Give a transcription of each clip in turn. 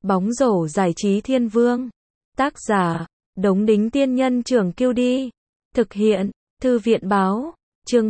Bóng rổ giải trí thiên vương. Tác giả, Đống Đính Tiên Nhân Trưởng Kiêu Đi. Thực hiện, Thư viện Báo. Chương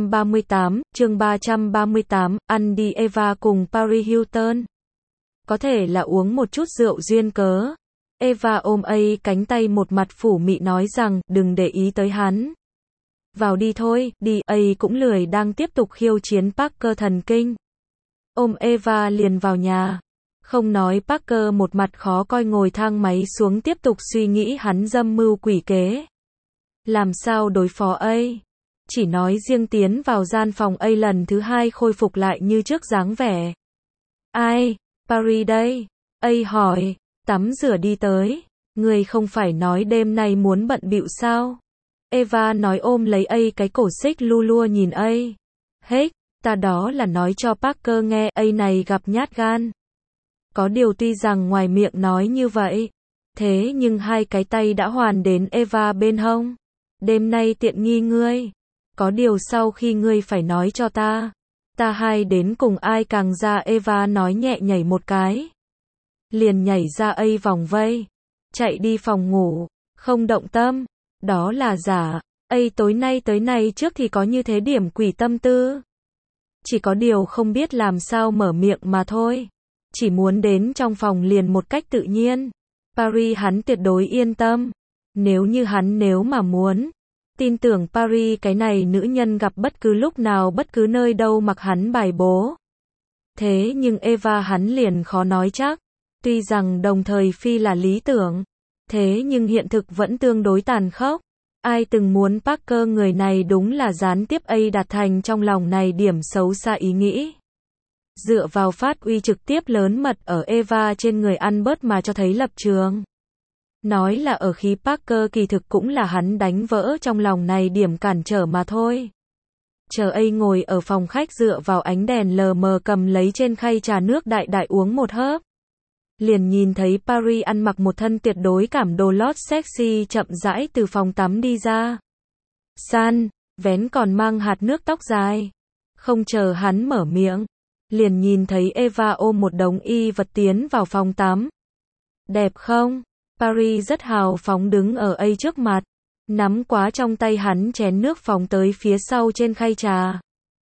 338, ăn đi Eva cùng Paris Hilton. Có thể là uống một chút rượu duyên cớ. Eva ôm cánh tay một mặt phủ mị nói rằng, đừng để ý tới hắn. Vào đi thôi, đi, cũng lười đang tiếp tục khiêu chiến Parker thần kinh. Ôm Eva liền vào nhà. Không nói Parker một mặt khó coi ngồi thang máy xuống tiếp tục suy nghĩ hắn dâm mưu quỷ kế. Làm sao đối phó chỉ nói riêng tiến vào gian phòng lần thứ hai khôi phục lại như trước dáng vẻ. Ai? Paris đây? Hỏi. Tắm rửa đi tới. Người không phải nói đêm nay muốn bận bịu sao? Eva nói ôm lấy cái cổ xích lu lua nhìn Hết, ta đó là nói cho Parker nghe này gặp nhát gan. Có điều tuy rằng ngoài miệng nói như vậy, thế nhưng hai cái tay đã hoàn đến Eva bên hông. Đêm nay tiện nghi ngươi. Có điều sau khi ngươi phải nói cho ta hai đến cùng ai càng ra. Eva nói nhẹ nhảy một cái. Liền nhảy ra vòng vây. Chạy đi phòng ngủ. Không động tâm. Đó là giả. Tối nay tới nay trước thì có như thế điểm quỷ tâm tư. Chỉ có điều không biết làm sao mở miệng mà thôi. Chỉ muốn đến trong phòng liền một cách tự nhiên. Paris hắn tuyệt đối yên tâm. Nếu mà muốn. Tin tưởng Paris cái này nữ nhân gặp bất cứ lúc nào bất cứ nơi đâu mặc hắn bài bố. Thế nhưng Eva hắn liền khó nói chắc. Tuy rằng đồng thời phi là lý tưởng. Thế nhưng hiện thực vẫn tương đối tàn khốc. Ai từng muốn Parker người này đúng là gián tiếp đạt thành trong lòng này điểm xấu xa ý nghĩ. Dựa vào phát uy trực tiếp lớn mật ở Eva trên người ăn bớt mà cho thấy lập trường. Nói là ở khí Parker kỳ thực cũng là hắn đánh vỡ trong lòng này điểm cản trở mà thôi. Chờ ngồi ở phòng khách dựa vào ánh đèn lờ mờ cầm lấy trên khay trà nước đại đại uống một hớp. Liền nhìn thấy Paris ăn mặc một thân tuyệt đối cảm đồ lót sexy chậm rãi từ phòng tắm đi ra. San, vén còn mang hạt nước tóc dài. Không chờ hắn mở miệng. Liền nhìn thấy Eva ôm một đống y vật tiến vào phòng tắm. Đẹp không? Paris rất hào phóng đứng ở trước mặt. Nắm quá trong tay hắn chén nước phóng tới phía sau trên khay trà.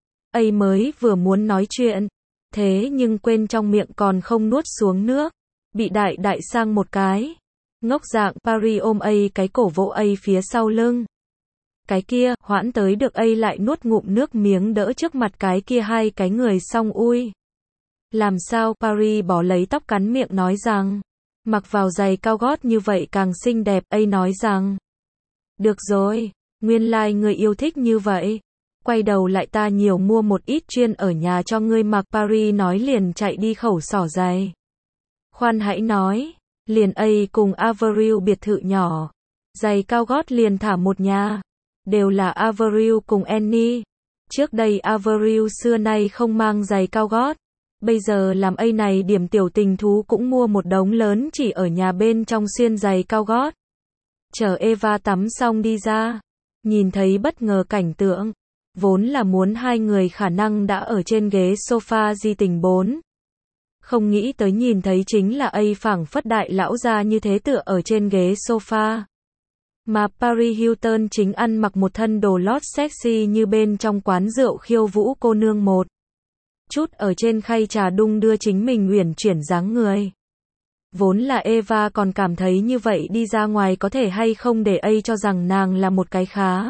Mới vừa muốn nói chuyện. Thế nhưng quên trong miệng còn không nuốt xuống nước. Bị đại đại sang một cái. Ngốc dạng Paris ôm cái cổ vỗ phía sau lưng. Cái kia, hoãn tới được lại nuốt ngụm nước miếng đỡ trước mặt cái kia hai cái người xong ui. Làm sao? Paris bỏ lấy tóc cắn miệng nói rằng. Mặc vào giày cao gót như vậy càng xinh đẹp. Nói rằng. Được rồi, nguyên lai người yêu thích như vậy. Quay đầu lại ta nhiều mua một ít chuyên ở nhà cho ngươi mặc. Paris nói liền chạy đi khẩu xỏ giày. Khoan hãy nói. Liền cùng Avril biệt thự nhỏ. Giày cao gót liền thả một nhà. Đều là Avril cùng Annie. Trước đây Avril xưa nay không mang giày cao gót. Bây giờ làm này điểm tiểu tình thú cũng mua một đống lớn chỉ ở nhà bên trong xuyên giày cao gót. Chờ Eva tắm xong đi ra. Nhìn thấy bất ngờ cảnh tượng. Vốn là muốn hai người khả năng đã ở trên ghế sofa di tình 4. Không nghĩ tới nhìn thấy chính là phảng phất đại lão ra như thế tựa ở trên ghế sofa. Mà Paris Hilton chính ăn mặc một thân đồ lót sexy như bên trong quán rượu khiêu vũ cô nương một. Chút ở trên khay trà đung đưa chính mình uyển chuyển dáng người. Vốn là Eva còn cảm thấy như vậy đi ra ngoài có thể hay không để cho rằng nàng là một cái khá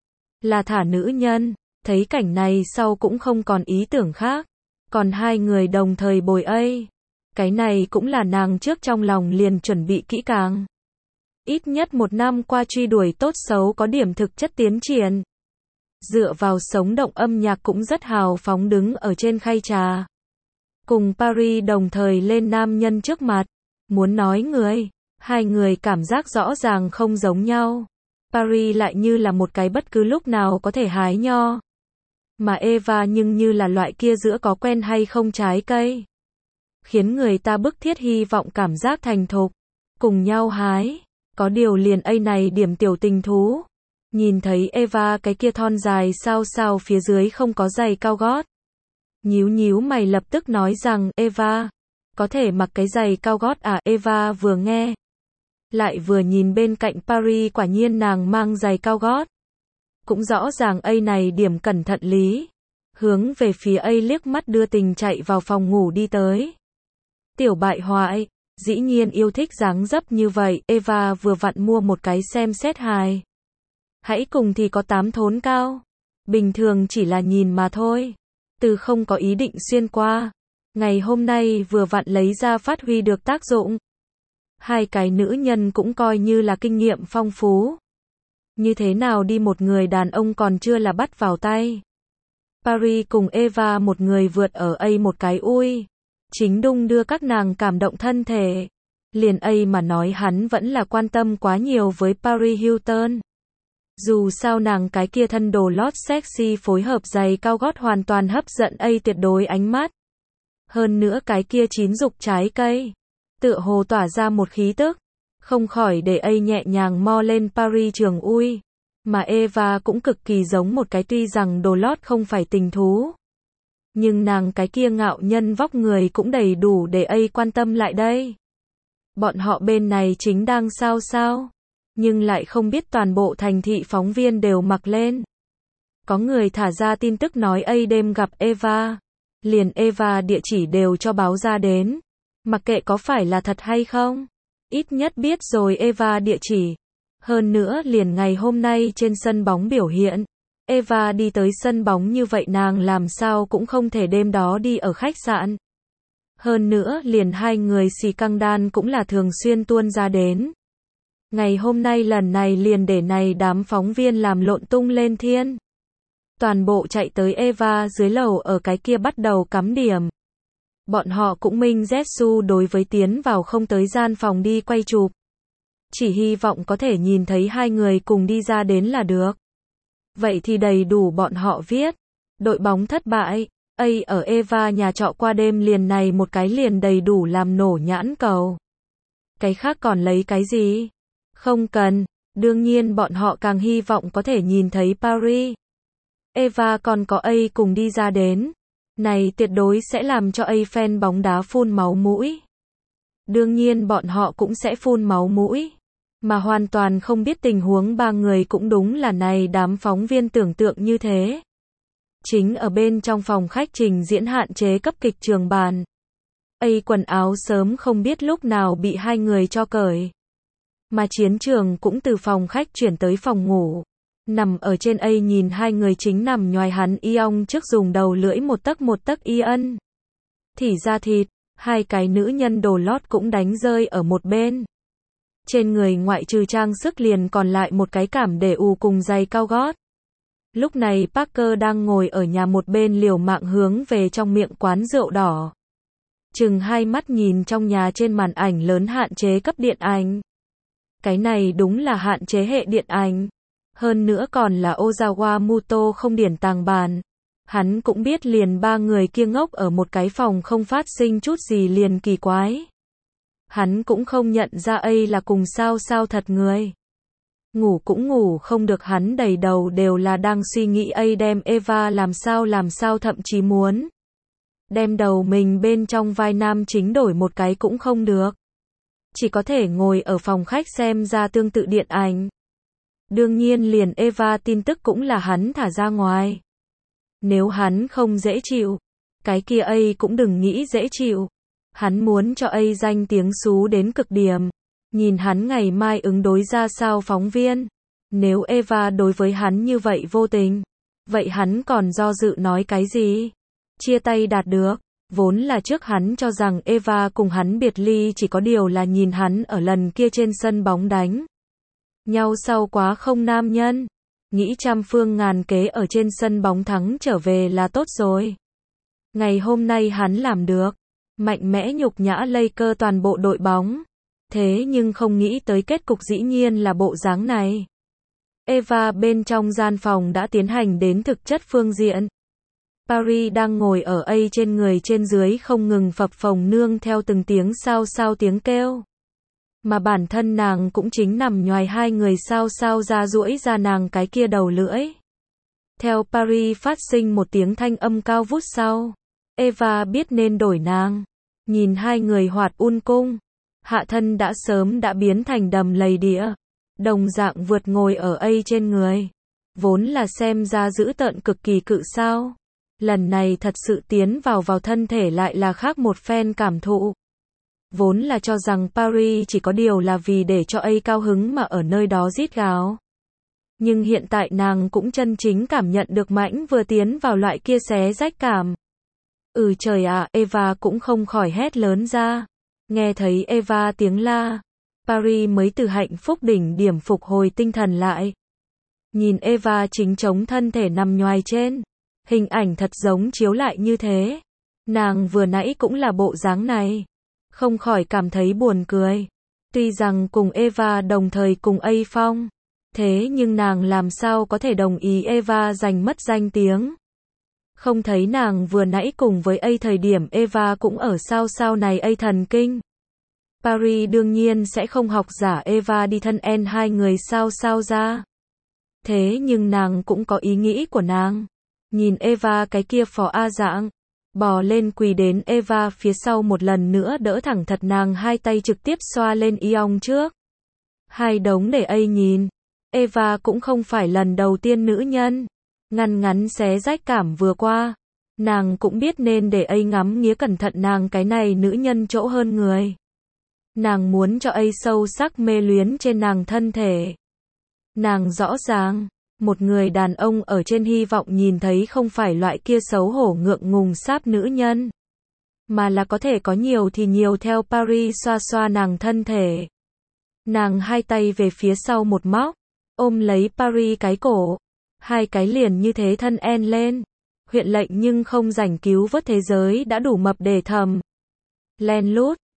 là thả nữ nhân. Thấy cảnh này sau cũng không còn ý tưởng khác. Còn hai người đồng thời bồi cái này cũng là nàng trước trong lòng liền chuẩn bị kỹ càng. Ít nhất một năm qua truy đuổi tốt xấu có điểm thực chất tiến triển. Dựa vào sống động âm nhạc cũng rất hào phóng đứng ở trên khay trà. Cùng Paris đồng thời lên nam nhân trước mặt. Muốn nói hai người cảm giác rõ ràng không giống nhau. Paris lại như là một cái bất cứ lúc nào có thể hái nho. Mà Eva nhưng như là loại kia giữa có quen hay không trái cây. Khiến người ta bức thiết hy vọng cảm giác thành thục. Cùng nhau hái. Có điều liền này điểm tiểu tình thú. Nhìn thấy Eva cái kia thon dài sao phía dưới không có giày cao gót. Nhíu nhíu mày lập tức nói rằng, Eva, Có thể mặc cái giày cao gót à? Eva vừa nghe, lại vừa nhìn bên cạnh Paris, quả nhiên nàng mang giày cao gót. Cũng rõ ràng A này điểm cẩn thận lý. Hướng về phía A liếc mắt đưa tình chạy vào phòng ngủ đi tới. Tiểu bại hoại, dĩ nhiên yêu thích dáng dấp như vậy, Eva vừa vặn mua một cái xem xét hài. Hãy cùng thì có 8 thốn cao. Bình thường chỉ là nhìn mà thôi. Từ không có ý định xuyên qua. Ngày hôm nay vừa vặn lấy ra phát huy được tác dụng. Hai cái nữ nhân cũng coi như là kinh nghiệm phong phú. Như thế nào đi một người đàn ông còn chưa là bắt vào tay. Paris cùng Eva một người vượt ở A một cái ui. Chính đung đưa các nàng cảm động thân thể. Liền A mà nói hắn vẫn là quan tâm quá nhiều với Paris Hilton. Dù sao nàng cái kia thân đồ lót sexy phối hợp giày cao gót hoàn toàn hấp dẫn A tuyệt đối ánh mắt. Hơn nữa cái kia chín dục trái cây. Tựa hồ tỏa ra một khí tức. Không khỏi để A nhẹ nhàng mo lên Paris trường ui. Mà Eva cũng cực kỳ giống một cái, tuy rằng đồ lót không phải tình thú. Nhưng nàng cái kia ngạo nhân vóc người cũng đầy đủ để A quan tâm lại đây. Bọn họ bên này chính đang sao. Nhưng lại không biết toàn bộ thành thị phóng viên đều mặc lên. Có người thả ra tin tức nói A đêm gặp Eva. Liền Eva địa chỉ đều cho báo ra đến. Mặc kệ có phải là thật hay không. Ít nhất biết rồi Eva địa chỉ. Hơn nữa liền ngày hôm nay trên sân bóng biểu hiện. Eva đi tới sân bóng như vậy nàng làm sao cũng không thể đêm đó đi ở khách sạn. Hơn nữa liền hai người xì căng đan cũng là thường xuyên tuôn ra đến. Ngày hôm nay lần này liền để này đám phóng viên làm lộn tung lên thiên. Toàn bộ chạy tới Eva dưới lầu ở cái kia bắt đầu cắm điểm. Bọn họ cũng minh Zetsu đối với tiến vào không tới gian phòng đi quay chụp. Chỉ hy vọng có thể nhìn thấy hai người cùng đi ra đến là được. Vậy thì đầy đủ bọn họ viết. Đội bóng thất bại. A ở Eva nhà trọ qua đêm liền này một cái liền đầy đủ làm nổ nhãn cầu. Cái khác còn lấy cái gì? Không cần. Đương nhiên bọn họ càng hy vọng có thể nhìn thấy Paris. Eva còn có A cùng đi ra đến. Này tuyệt đối sẽ làm cho A fan bóng đá phun máu mũi. Đương nhiên bọn họ cũng sẽ phun máu mũi. Mà hoàn toàn không biết tình huống ba người cũng đúng là này đám phóng viên tưởng tượng như thế. Chính ở bên trong phòng khách trình diễn hạn chế cấp kịch trường bàn. A quần áo sớm không biết lúc nào bị hai người cho cởi. Mà chiến trường cũng từ phòng khách chuyển tới phòng ngủ. Nằm ở trên A nhìn hai người chính nằm nhoài hắn Iong trước dùng đầu lưỡi một tấc y ân. Thì ra thịt, hai cái nữ nhân đồ lót cũng đánh rơi ở một bên. Trên người ngoại trừ trang sức liền còn lại một cái cảm để ù cùng giày cao gót. Lúc này Parker đang ngồi ở nhà một bên liều mạng hướng về trong miệng quán rượu đỏ. Chừng hai mắt nhìn trong nhà trên màn ảnh lớn hạn chế cấp điện ảnh. Cái này đúng là hạn chế hệ điện ảnh. Hơn nữa còn là Ozawa Muto không điển tàng bàn. Hắn cũng biết liền ba người kia ngốc ở một cái phòng không phát sinh chút gì liền kỳ quái. Hắn cũng không nhận ra A là cùng sao thật người. Ngủ cũng ngủ không được, hắn đầy đầu đều là đang suy nghĩ A đem Eva làm sao, thậm chí muốn đem đầu mình bên trong vai nam chính đổi một cái cũng không được. Chỉ có thể ngồi ở phòng khách xem ra tương tự điện ảnh. Đương nhiên liền Eva tin tức cũng là hắn thả ra ngoài. Nếu hắn không dễ chịu, cái kia A cũng đừng nghĩ dễ chịu. Hắn muốn cho A danh tiếng xú đến cực điểm. Nhìn hắn ngày mai ứng đối ra sao phóng viên. Nếu Eva đối với hắn như vậy vô tình, vậy hắn còn do dự nói cái gì? Chia tay đạt được. Vốn là trước hắn cho rằng Eva cùng hắn biệt ly chỉ có điều là nhìn hắn ở lần kia trên sân bóng đánh nhau sau quá không nam nhân. Nghĩ trăm phương ngàn kế ở trên sân bóng thắng trở về là tốt rồi. Ngày hôm nay hắn làm được. Mạnh mẽ nhục nhã Lakers toàn bộ đội bóng. Thế nhưng không nghĩ tới kết cục dĩ nhiên là bộ dáng này. Eva bên trong gian phòng đã tiến hành đến thực chất phương diện. Paris đang ngồi ở A trên người trên dưới không ngừng phập phồng nương theo từng tiếng sao tiếng kêu. Mà bản thân nàng cũng chính nằm nhoài hai người sao ra duỗi ra nàng cái kia đầu lưỡi. Theo Paris phát sinh một tiếng thanh âm cao vút sau. Eva biết nên đổi nàng. Nhìn hai người hoạt cung, hạ thân đã sớm đã biến thành đầm lầy đĩa, đồng dạng vượt ngồi ở trên người. Vốn là xem ra dữ tợn cực kỳ cự sao. Lần này thật sự tiến vào thân thể lại là khác một phen cảm thụ. Vốn là cho rằng Paris chỉ có điều là vì để cho cao hứng mà ở nơi đó rít gào. Nhưng hiện tại nàng cũng chân chính cảm nhận được mãnh vừa tiến vào loại kia xé rách cảm. Trời ạ, Eva cũng không khỏi hét lớn ra. Nghe thấy Eva tiếng la, Paris mới từ hạnh phúc đỉnh điểm phục hồi tinh thần lại. Nhìn Eva chính chống thân thể nằm nhoài trên. Hình ảnh thật giống chiếu lại như thế. Nàng vừa nãy cũng là bộ dáng này. Không khỏi cảm thấy buồn cười. Tuy rằng cùng Eva đồng thời cùng Phong. Thế nhưng nàng làm sao có thể đồng ý Eva giành mất danh tiếng. Không thấy nàng vừa nãy cùng với thời điểm Eva cũng ở sao này thần kinh. Paris đương nhiên sẽ không học giả Eva đi thân hai người sao ra. Thế nhưng nàng cũng có ý nghĩ của nàng. Nhìn Eva cái kia phò dạng. Bò lên quỳ đến Eva phía sau một lần nữa đỡ thẳng thật nàng hai tay trực tiếp xoa lên Ion trước. Hai đống để nhìn. Eva cũng không phải lần đầu tiên nữ nhân. Ngắn xé rách cảm vừa qua. Nàng cũng biết nên để ngắm nghía cẩn thận nàng cái này nữ nhân chỗ hơn người. Nàng muốn cho sâu sắc mê luyến trên nàng thân thể. Nàng rõ ràng, một người đàn ông ở trên hy vọng nhìn thấy không phải loại kia xấu hổ ngượng ngùng sáp nữ nhân. Mà là có thể có nhiều thì nhiều theo Paris xoa nàng thân thể. Nàng hai tay về phía sau một móc, ôm lấy Paris cái cổ. Hai cái liền như thế thân lên. Huyện lệnh nhưng không rảnh cứu vớt thế giới đã đủ mập để thầm. Len lút,